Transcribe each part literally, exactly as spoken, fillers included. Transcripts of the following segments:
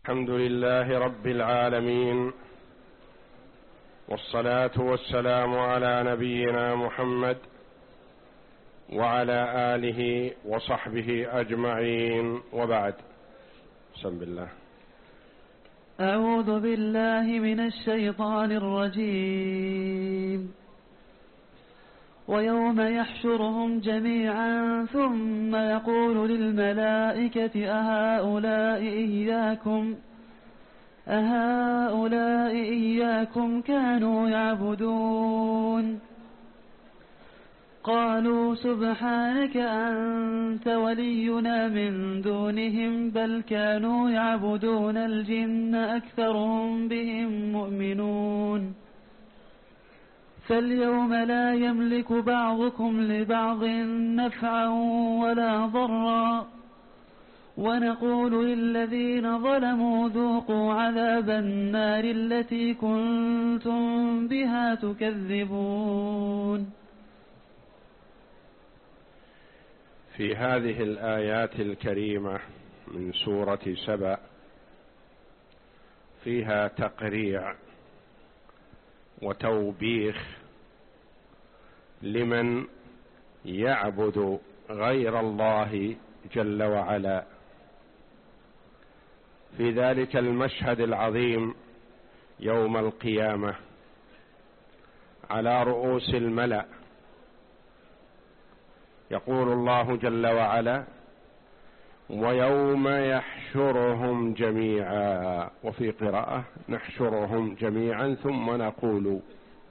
الحمد لله رب العالمين، والصلاة والسلام على نبينا محمد وعلى آله وصحبه أجمعين، وبعد. بسم الله. أعوذ بالله من الشيطان الرجيم. ويوم يحشرهم جميعا ثم يقول للملائكة أهؤلاء إياكم أهؤلاء إياكم كانوا يعبدون؟ قالوا سبحانك أنت ولينا من دونهم بل كانوا يعبدون الجن أكثرهم بهم مؤمنون. فاليوم لا يملك بعضكم لبعض نفعا ولا ضرا، ونقول للذين ظلموا ذوقوا عذاب النار التي كنتم بها تكذبون. في هذه الآيات الكريمة من سورة سبأ فيها تقريع وتوبيخ لمن يعبد غير الله جل وعلا في ذلك المشهد العظيم يوم القيامة على رؤوس الملأ. يقول الله جل وعلا: ويوم يحشرهم جميعا، وفي قراءة نحشرهم جميعا ثم نقول.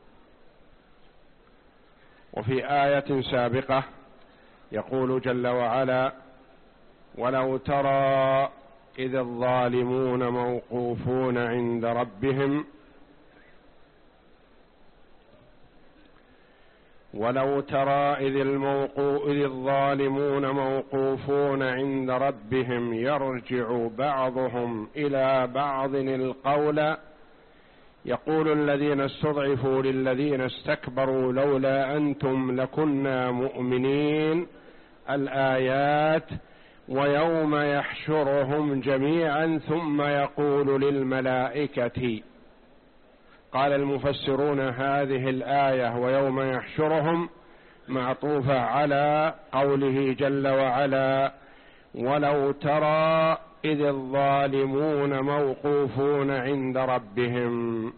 وفي آية سابقة يقول جل وعلا: ولو ترى إذ الظالمون موقوفون عند ربهم ولو ترى إذ, الموقو إذ الظالمون موقوفون عند ربهم يرجع بعضهم إلى بعض القول يقول الذين استضعفوا للذين استكبروا لولا أنتم لكنا مؤمنين. الآيات: ويوم يحشرهم جميعا ثم يقول للملائكة. قال المفسرون هذه الآية ويوم يحشرهم معطوفة على قوله جل وعلا: ولو ترى إذ الظالمون موقوفون عند ربهم.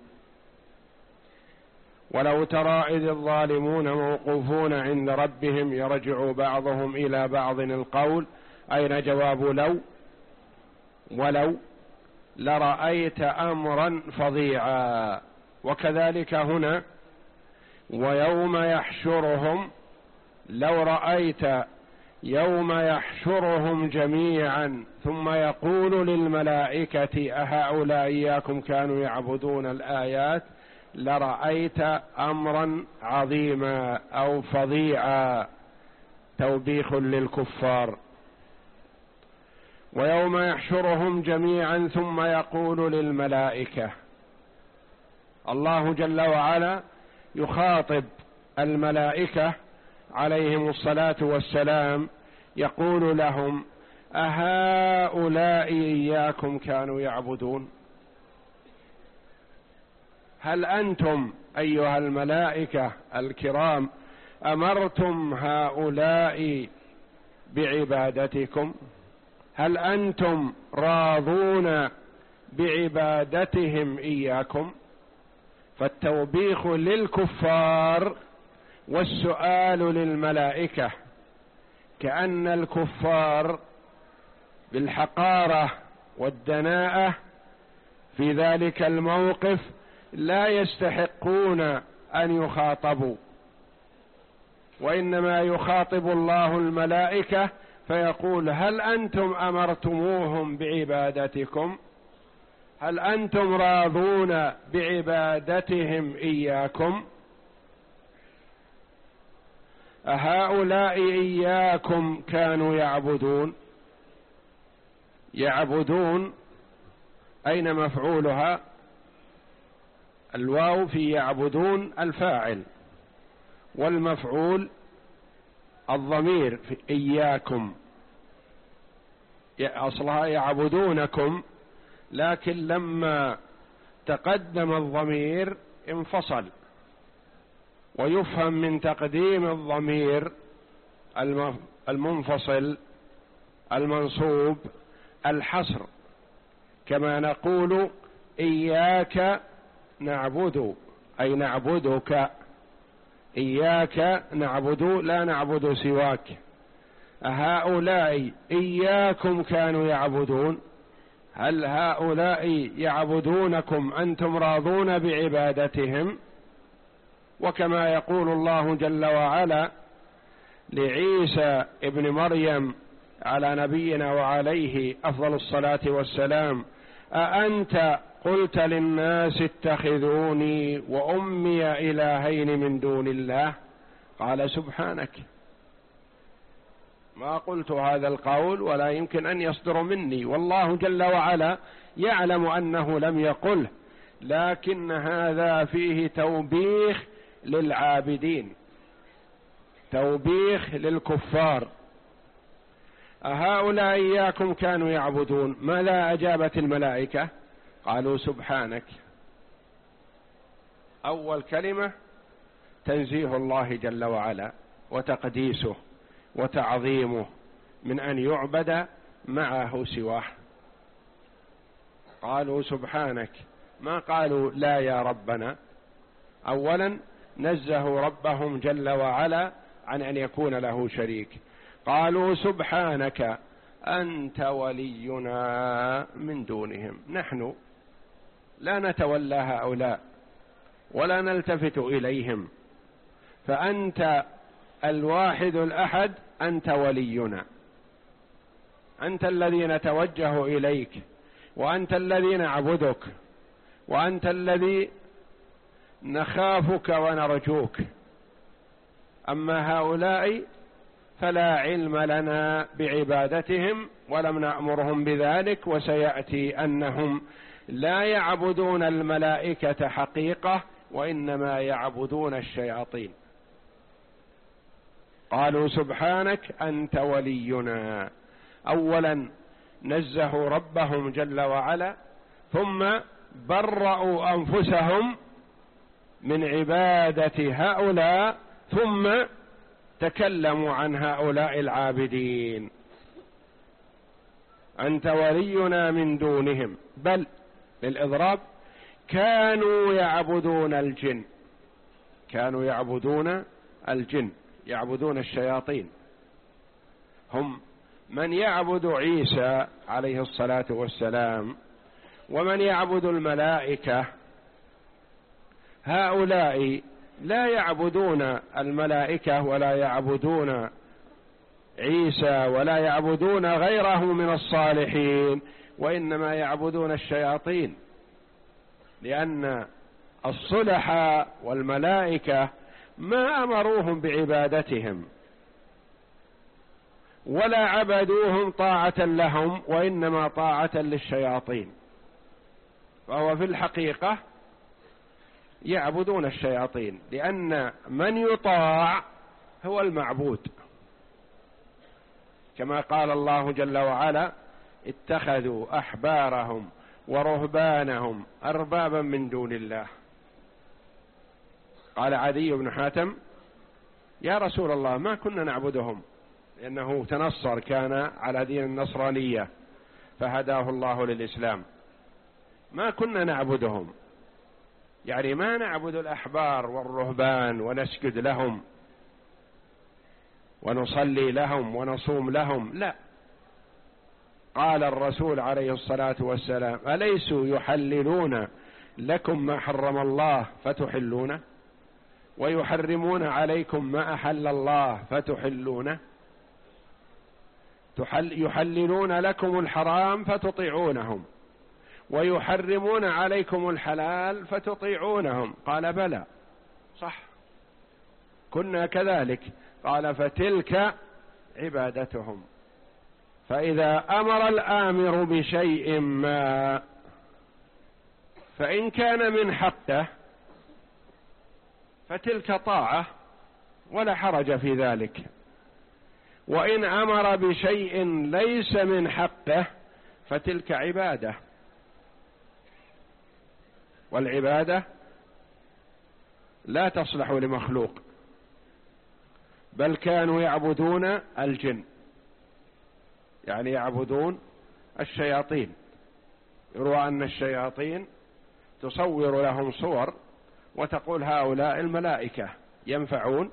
ولو ترى إذ الظالمون موقوفون عند ربهم يرجع بعضهم إلى بعض القول. أين جواب لو؟ ولو لرأيت أمرا فظيعا. وكذلك هنا ويوم يحشرهم، لو رأيت يوم يحشرهم جميعا ثم يقول للملائكة أهؤلاء إياكم كانوا يعبدون الآيات، لرأيت أمرا عظيما أو فظيعا، توبيخ للكفار. ويوم يحشرهم جميعا ثم يقول للملائكة، الله جل وعلا يخاطب الملائكة عليهم الصلاة والسلام، يقول لهم: أهؤلاء إياكم كانوا يعبدون؟ هل أنتم أيها الملائكة الكرام أمرتم هؤلاء بعبادتكم؟ هل أنتم راضون بعبادتهم إياكم؟ فالتوبيخ للكفار والسؤال للملائكة، كأن الكفار بالحقارة والدناءة في ذلك الموقف لا يستحقون أن يخاطبوا، وإنما يخاطب الله الملائكة فيقول: هل أنتم أمرتموهم بعبادتكم؟ هل أنتم راضون بعبادتهم إياكم؟ أهؤلاء إياكم كانوا يعبدون؟ يعبدون أين مفعولها؟ الواو في يعبدون الفاعل، والمفعول الضمير في إياكم، أصلها يعبدونكم، لكن لما تقدم الضمير انفصل، ويفهم من تقديم الضمير المنفصل المنصوب الحصر، كما نقول إياك نعبد أي نعبدك، إياك نعبد لا نعبد سواك. هؤلاء إياكم كانوا يعبدون، هل هؤلاء يعبدونكم أنتم راضون بعبادتهم؟ وكما يقول الله جل وعلا لعيسى ابن مريم على نبينا وعليه أفضل الصلاة والسلام: أأنت قلت للناس اتخذوني وأمي إلهين من دون الله؟ قال سبحانك، ما قلت هذا القول ولا يمكن أن يصدر مني، والله جل وعلا يعلم أنه لم يقله، لكن هذا فيه توبيخ للعابدين، توبيخ للكفار. أهؤلاء إياكم كانوا يعبدون، ماذا أجابت الملائكة؟ قالوا سبحانك. أول كلمة تنزيه الله جل وعلا وتقديسه وتعظيمه من أن يعبد معه سواه. قالوا سبحانك، ما قالوا لا يا ربنا. أولا نزهوا ربهم جل وعلا عن أن يكون له شريك، قالوا سبحانك أنت ولينا من دونهم، نحن لا نتولى هؤلاء ولا نلتفت إليهم، فأنت الواحد الأحد، أنت ولينا، أنت الذي نتوجه إليك، وأنت الذي نعبدك، وأنت الذي نخافك ونرجوك. أما هؤلاء فلا علم لنا بعبادتهم ولم نأمرهم بذلك، وسيأتي أنهم لا يعبدون الملائكة حقيقة وإنما يعبدون الشياطين. قالوا سبحانك أنت ولينا، أولا نزهوا ربهم جل وعلا، ثم برأوا أنفسهم من عبادة هؤلاء، ثم تكلموا عن هؤلاء العابدين. أنت ولينا من دونهم، بل للإضراب كانوا يعبدون الجن، كانوا يعبدون الجن، يعبدون الشياطين. هم من يعبد عيسى عليه الصلاة والسلام ومن يعبد الملائكة. هؤلاء لا يعبدون الملائكة ولا يعبدون عيسى ولا يعبدون غيره من الصالحين، وإنما يعبدون الشياطين، لأن الصلحاء والملائكة ما أمروهم بعبادتهم ولا عبدوهم طاعة لهم، وإنما طاعة للشياطين، فهو في الحقيقة يعبدون الشياطين، لأن من يطاع هو المعبود، كما قال الله جل وعلا: اتخذوا أحبارهم ورهبانهم أربابا من دون الله. قال عدي بن حاتم: يا رسول الله ما كنا نعبدهم، لأنه تنصر، كان على دين النصرانية فهداه الله للإسلام، ما كنا نعبدهم، يعني ما نعبد الأحبار والرهبان ونسجد لهم ونصلي لهم ونصوم لهم، لا. قال الرسول عليه الصلاة والسلام: أليسوا يحللون لكم ما حرم الله فتحلونه، ويحرمون عليكم ما أحل الله فتحلونه، يحللون لكم الحرام فتطيعونهم، ويحرمون عليكم الحلال فتطيعونهم. قال: بلى، صح، كنا كذلك. قال: فتلك عبادتهم. فإذا أمر الآمر بشيء ما، فإن كان من حقه فتلك طاعة ولا حرج في ذلك، وإن أمر بشيء ليس من حقه فتلك عبادة والعبادة لا تصلح لمخلوق، بل كانوا يعبدون الجن، يعني يعبدون الشياطين. يروى أن الشياطين تصور لهم صور وتقول هؤلاء الملائكة ينفعون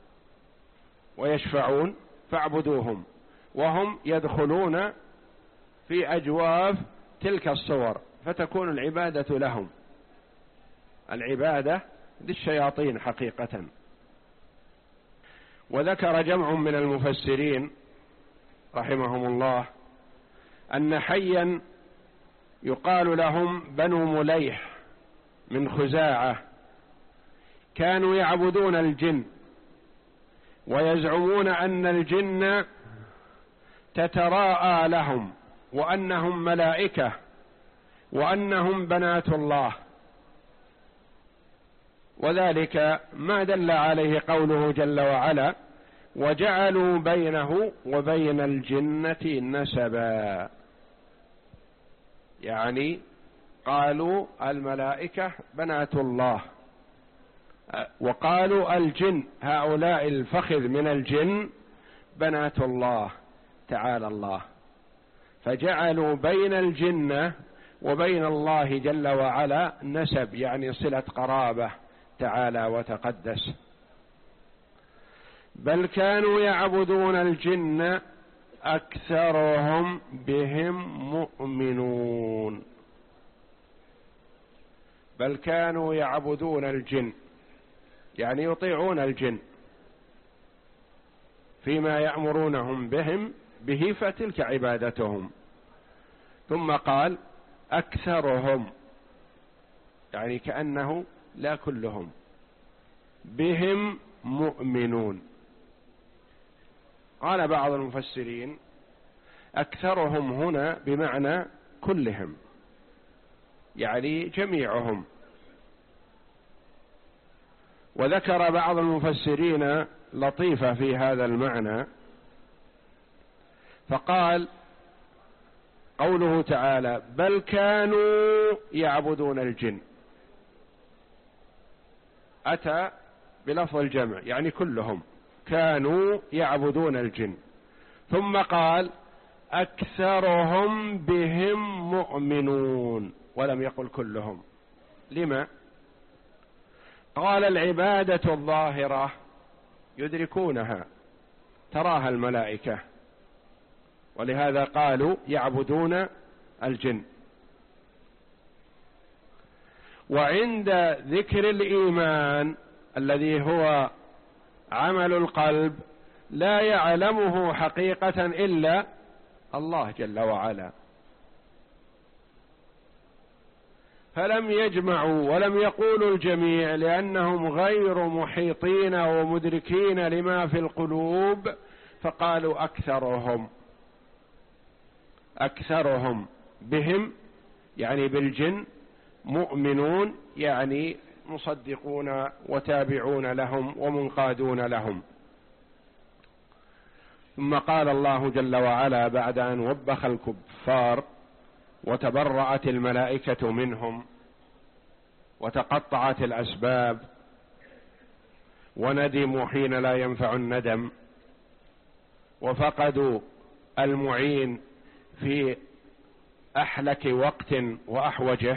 ويشفعون فاعبدوهم، وهم يدخلون في أجواف تلك الصور، فتكون العبادة لهم، العبادة للشياطين حقيقة. وذكر جمع من المفسرين رحمهم الله أن حيا يقال لهم بنو مليح من خزاعة كانوا يعبدون الجن، ويزعمون أن الجن تتراءى لهم وأنهم ملائكة وأنهم بنات الله، وذلك ما دل عليه قوله جل وعلا: وجعلوا بينه وبين الجنة نسبا، يعني قالوا الملائكة بنات الله، وقالوا الجن هؤلاء الفخذ من الجن بنات الله تعالى الله، فجعلوا بين الجنة وبين الله جل وعلا نسب، يعني صلة قرابة تعالى وتقدس. بل كانوا يعبدون الجن أكثرهم بهم مؤمنون. بل كانوا يعبدون الجن، يعني يطيعون الجن فيما يأمرونهم بهم به، فتلك عبادتهم. ثم قال أكثرهم، يعني كأنه لا كلهم، بهم مؤمنون. قال بعض المفسرين أكثرهم هنا بمعنى كلهم، يعني جميعهم. وذكر بعض المفسرين لطيفة في هذا المعنى، فقال قوله تعالى بل كانوا يعبدون الجن، أتى بلفظ الجمع، يعني كلهم كانوا يعبدون الجن، ثم قال أكثرهم بهم مؤمنون، ولم يقل كلهم. لما؟ قال العبادة الظاهرة يدركونها، تراها الملائكة، ولهذا قالوا يعبدون الجن. وعند ذكر الإيمان الذي هو عمل القلب لا يعلمه حقيقة إلا الله جل وعلا، فلم يجمعوا ولم يقولوا الجميع لأنهم غير محيطين ومدركين لما في القلوب، فقالوا أكثرهم. أكثرهم بهم يعني بالجن، مؤمنون يعني مصدقون وتابعون لهم ومنقادون لهم. ثم قال الله جل وعلا بعد أن وبخ الكفار وتبرأت الملائكة منهم وتقطعت الأسباب وندموا حين لا ينفع الندم وفقدوا المعين في أحلك وقت وأحوجه،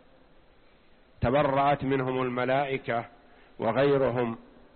تبرأت منهم الملائكة وغيرهم.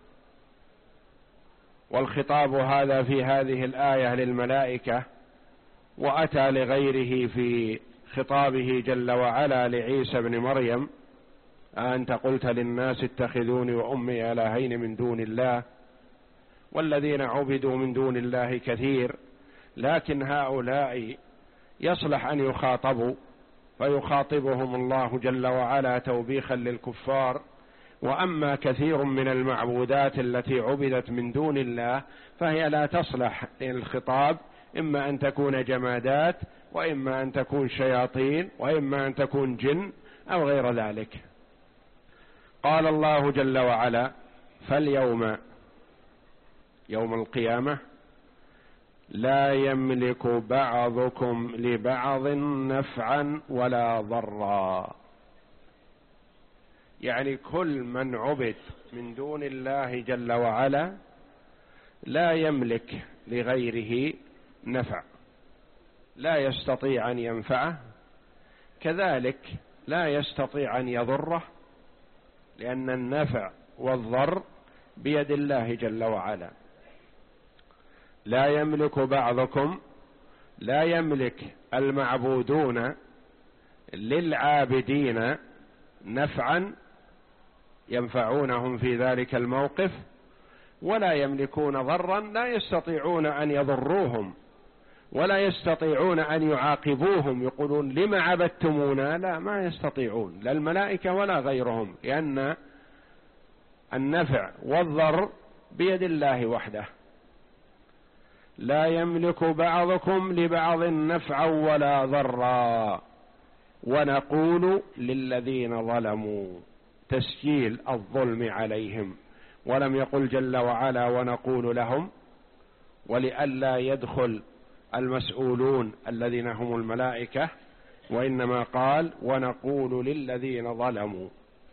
والخطاب هذا في هذه الآية للملائكة، وأتى لغيره في خطابه جل وعلا لعيسى بن مريم: أنت قلت للناس اتخذوني وأمي إلهين من دون الله، والذين عبدوا من دون الله كثير، لكن هؤلاء يصلح أن يخاطبوا، فيخاطبهم الله جل وعلا توبيخا للكفار. وأما كثير من المعبودات التي عبدت من دون الله فهي لا تصلح للخطاب، إما أن تكون جمادات، وإما أن تكون شياطين، وإما أن تكون جن أو غير ذلك. قال الله جل وعلا: فاليوم، يوم القيامة، لا يملك بعضكم لبعض نفعا ولا ضرا. يعني كل من عبد من دون الله جل وعلا لا يملك لغيره نفع، لا يستطيع أن ينفعه، كذلك لا يستطيع أن يضره، لأن النفع والضر بيد الله جل وعلا. لا يملك بعضكم، لا يملك المعبودون للعابدين نفعا ينفعونهم في ذلك الموقف، ولا يملكون ضرا، لا يستطيعون أن يضروهم ولا يستطيعون أن يعاقبوهم يقولون لما عبدتمونا، لا، ما يستطيعون، لا الملائكة ولا غيرهم، لأن النفع والضر بيد الله وحده. لا يملك بعضكم لبعض نفعا ولا ضرا ونقول للذين ظلموا، تسجيل الظلم عليهم، ولم يقل جل وعلا ونقول لهم، ولئلا يدخل المسؤولون الذين هم الملائكة، وإنما قال ونقول للذين ظلموا،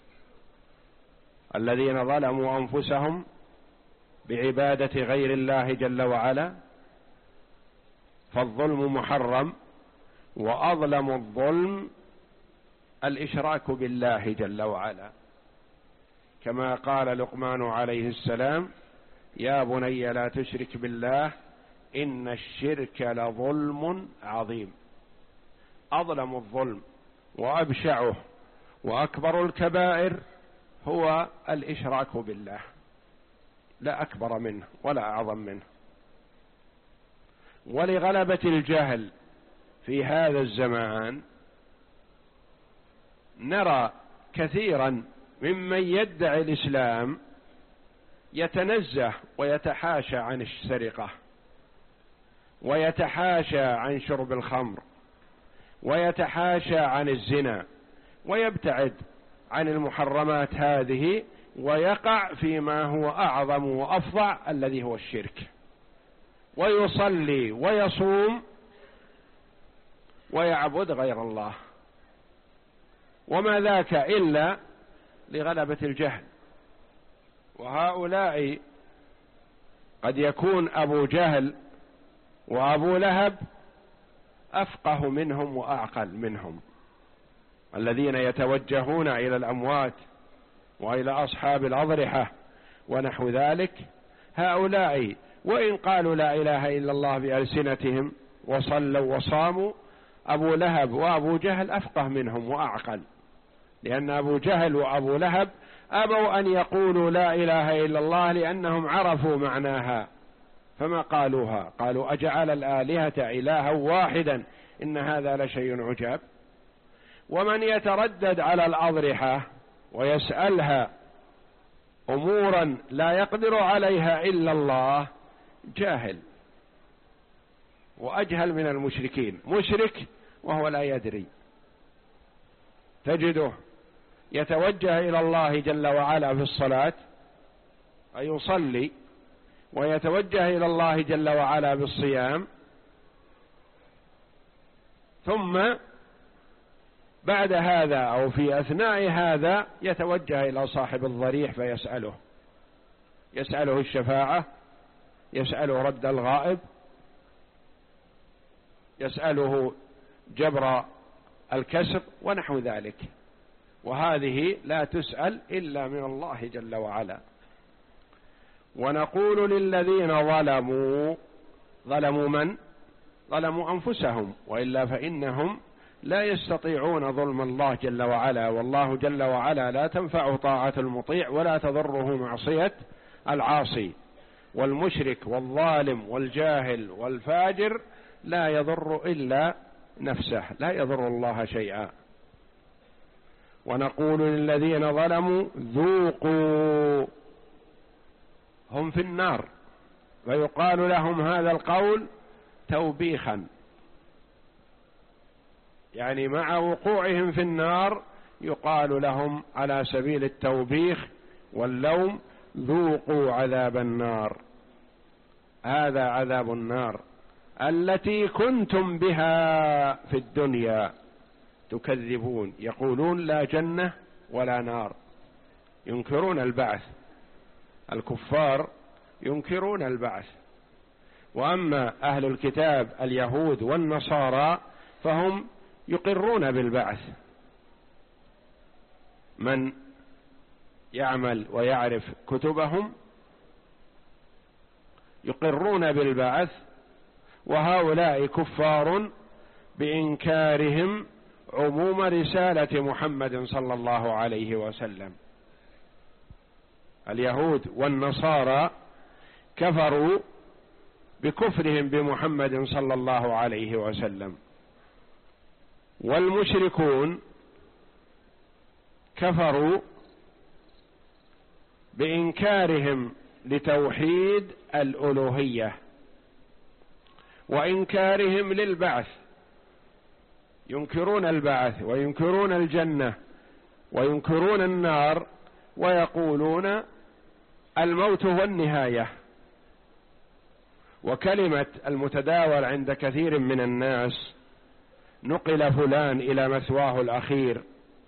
الذين ظلموا أنفسهم بعبادة غير الله جل وعلا، فالظلم محرم، وأظلم الظلم الإشراك بالله جل وعلا، كما قال لقمان عليه السلام يا بني لا تشرك بالله إن الشرك لظلم عظيم. أظلم الظلم وأبشعه وأكبر الكبائر هو الإشراك بالله، لا أكبر منه ولا أعظم منه. ولغلبة الجهل في هذا الزمان نرى كثيرا ممن يدعي الإسلام يتنزه ويتحاشى عن السرقة، ويتحاشى عن شرب الخمر، ويتحاشى عن الزنا، ويبتعد عن المحرمات هذه، ويقع فيما هو أعظم وأفظع الذي هو الشرك، ويصلي ويصوم ويعبد غير الله، وما ذاك إلا لغلبة الجهل. وهؤلاء قد يكون أبو جهل وأبو لهب أفقه منهم وأعقل منهم، الذين يتوجهون إلى الأموات وإلى أصحاب الأضرحة ونحو ذلك. هؤلاء وإن قالوا لا إله إلا الله بألسنتهم وصلوا وصاموا، أبو لهب وأبو جهل أفقه منهم وأعقل، لأن أبو جهل وأبو لهب أبوا أن يقولوا لا إله إلا الله لأنهم عرفوا معناها فما قالوها، قالوا أجعل الآلهة إلها واحدا إن هذا لشيء عجاب. ومن يتردد على الأضرحة ويسألها أمورا لا يقدر عليها إلا الله جاهل وأجهل من المشركين، مشرك وهو لا يدري، تجده يتوجه إلى الله جل وعلا في الصلاة أي يصلي، ويتوجه إلى الله جل وعلا بالصيام، ثم بعد هذا أو في أثناء هذا يتوجه إلى صاحب الضريح فيسأله، يسأله الشفاعة، يسأله رد الغائب، يسأله جبر الكسر ونحو ذلك، وهذه لا تسأل إلا من الله جل وعلا. ونقول للذين ظلموا، ظلموا من؟ ظلموا أنفسهم، وإلا فإنهم لا يستطيعون ظلم الله جل وعلا، والله جل وعلا لا تنفع طاعة المطيع ولا تضره معصية العاصي، والمشرك والظالم والجاهل والفاجر لا يضر إلا نفسه، لا يضر الله شيئا. ونقول للذين ظلموا ذوقوا، هم في النار فيقال لهم هذا القول توبيخا، يعني مع وقوعهم في النار يقال لهم على سبيل التوبيخ واللوم ذوقوا عذاب النار، هذا عذاب النار التي كنتم بها في الدنيا تكذبون، يقولون لا جنة ولا نار، ينكرون البعث، الكفار ينكرون البعث، وأما أهل الكتاب اليهود والنصارى فهم يقرون بالبعث. من يعمل ويعرف كتبهم يقرون بالبعث، وهؤلاء كفار بإنكارهم عموم رسالة محمد صلى الله عليه وسلم. اليهود والنصارى كفروا بكفرهم بمحمد صلى الله عليه وسلم، والمشركون كفروا بإنكارهم لتوحيد الألوهية وإنكارهم للبعث، ينكرون البعث وينكرون الجنة وينكرون النار، ويقولون الموت هو النهاية. وكلمة المتداول عند كثير من الناس نقل فلان إلى مثواه الأخير،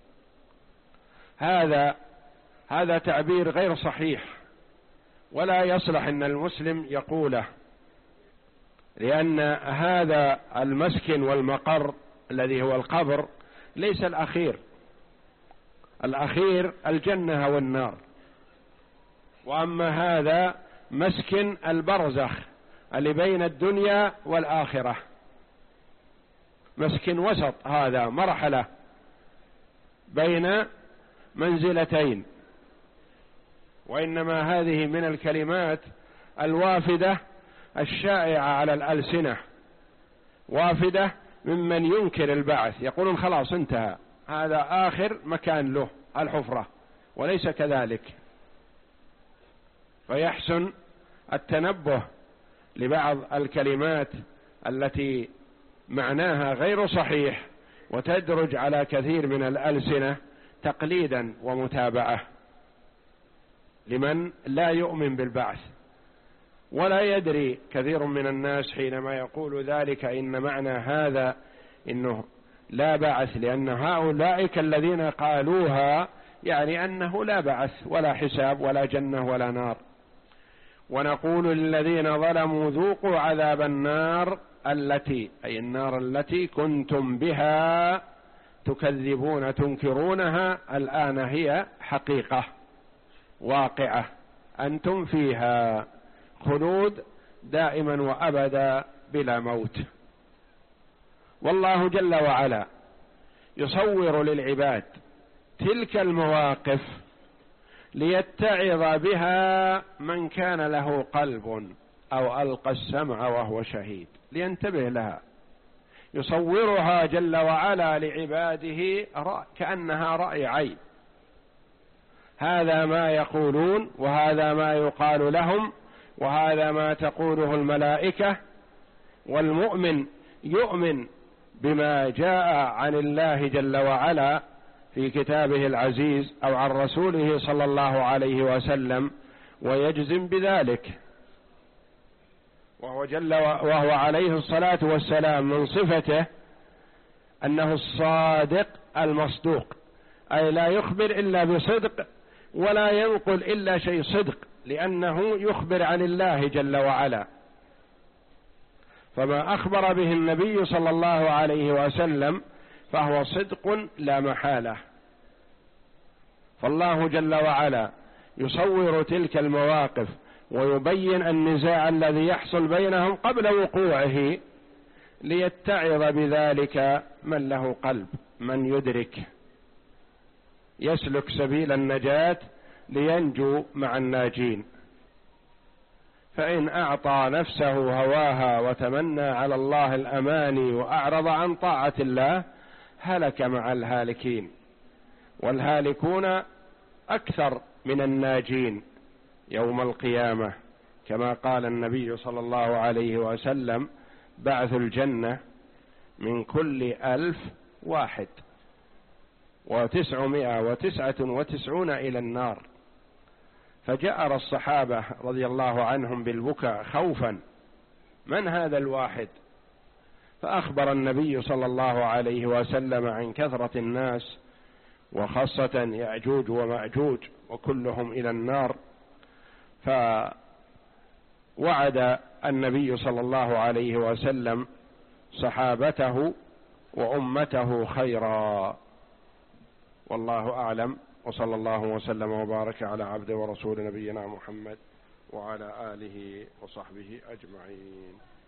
هذا هذا تعبير غير صحيح، ولا يصلح أن المسلم يقوله، لأن هذا المسكن والمقر الذي هو القبر ليس الأخير، الأخير الجنة والنار، وأما هذا مسكن البرزخ اللي بين الدنيا والآخرة، مسكن وسط، هذا مرحلة بين منزلتين. وإنما هذه من الكلمات الوافدة الشائعة على الألسنة، وافدة ممن ينكر البعث، يقولون خلاص انتهى، هذا آخر مكان له الحفرة، وليس كذلك. فيحسن التنبه لبعض الكلمات التي معناها غير صحيح وتدرج على كثير من الألسنة تقليدا ومتابعة لمن لا يؤمن بالبعث. ولا يدري كثير من الناس حينما يقول ذلك إن معنى هذا إنه لا بعث، لأن هؤلاء الذين قالوها يعني أنه لا بعث ولا حساب ولا جنة ولا نار. ونقول للذين ظلموا ذوقوا عذاب النار التي، أي النار التي كنتم بها تكذبون تنكرونها، الآن هي حقيقة واقعة، أنتم فيها خلود دائما وأبدا بلا موت. والله جل وعلا يصور للعباد تلك المواقف ليتعظ بها من كان له قلب أو ألقى السمع وهو شهيد، لينتبه لها. يصورها جل وعلا لعباده كأنها رأي عين، هذا ما يقولون وهذا ما يقال لهم وهذا ما تقوله الملائكة. والمؤمن يؤمن بما جاء عن الله جل وعلا في كتابه العزيز أو عن رسوله صلى الله عليه وسلم ويجزم بذلك، وهو جل وهو عليه الصلاة والسلام من صفته أنه الصادق المصدوق، أي لا يخبر إلا بصدق ولا ينقل إلا شيء صدق، لأنه يخبر عن الله جل وعلا. فما أخبر به النبي صلى الله عليه وسلم فهو صدق لا محالة. فالله جل وعلا يصور تلك المواقف ويبين النزاع الذي يحصل بينهم قبل وقوعه ليتعظ بذلك من له قلب، من يدرك يسلك سبيل النجاة لينجو مع الناجين. فإن أعطى نفسه هواها وتمنى على الله الأماني وأعرض عن طاعة الله هلك مع الهالكين، والهالكون أكثر من الناجين يوم القيامة، كما قال النبي صلى الله عليه وسلم: بعث الجنة من كل ألف واحد وتسعمائة وتسعة وتسعون إلى النار. فجأر الصحابة رضي الله عنهم بالبكاء خوفا، من هذا الواحد؟ فأخبر النبي صلى الله عليه وسلم عن كثرة الناس وخاصة يأجوج ومأجوج وكلهم إلى النار. فوعد النبي صلى الله عليه وسلم صحابته وأمته خيرا، والله أعلم، وصلى الله وسلم وبارك على عبده ورسول نبينا محمد وعلى آله وصحبه أجمعين.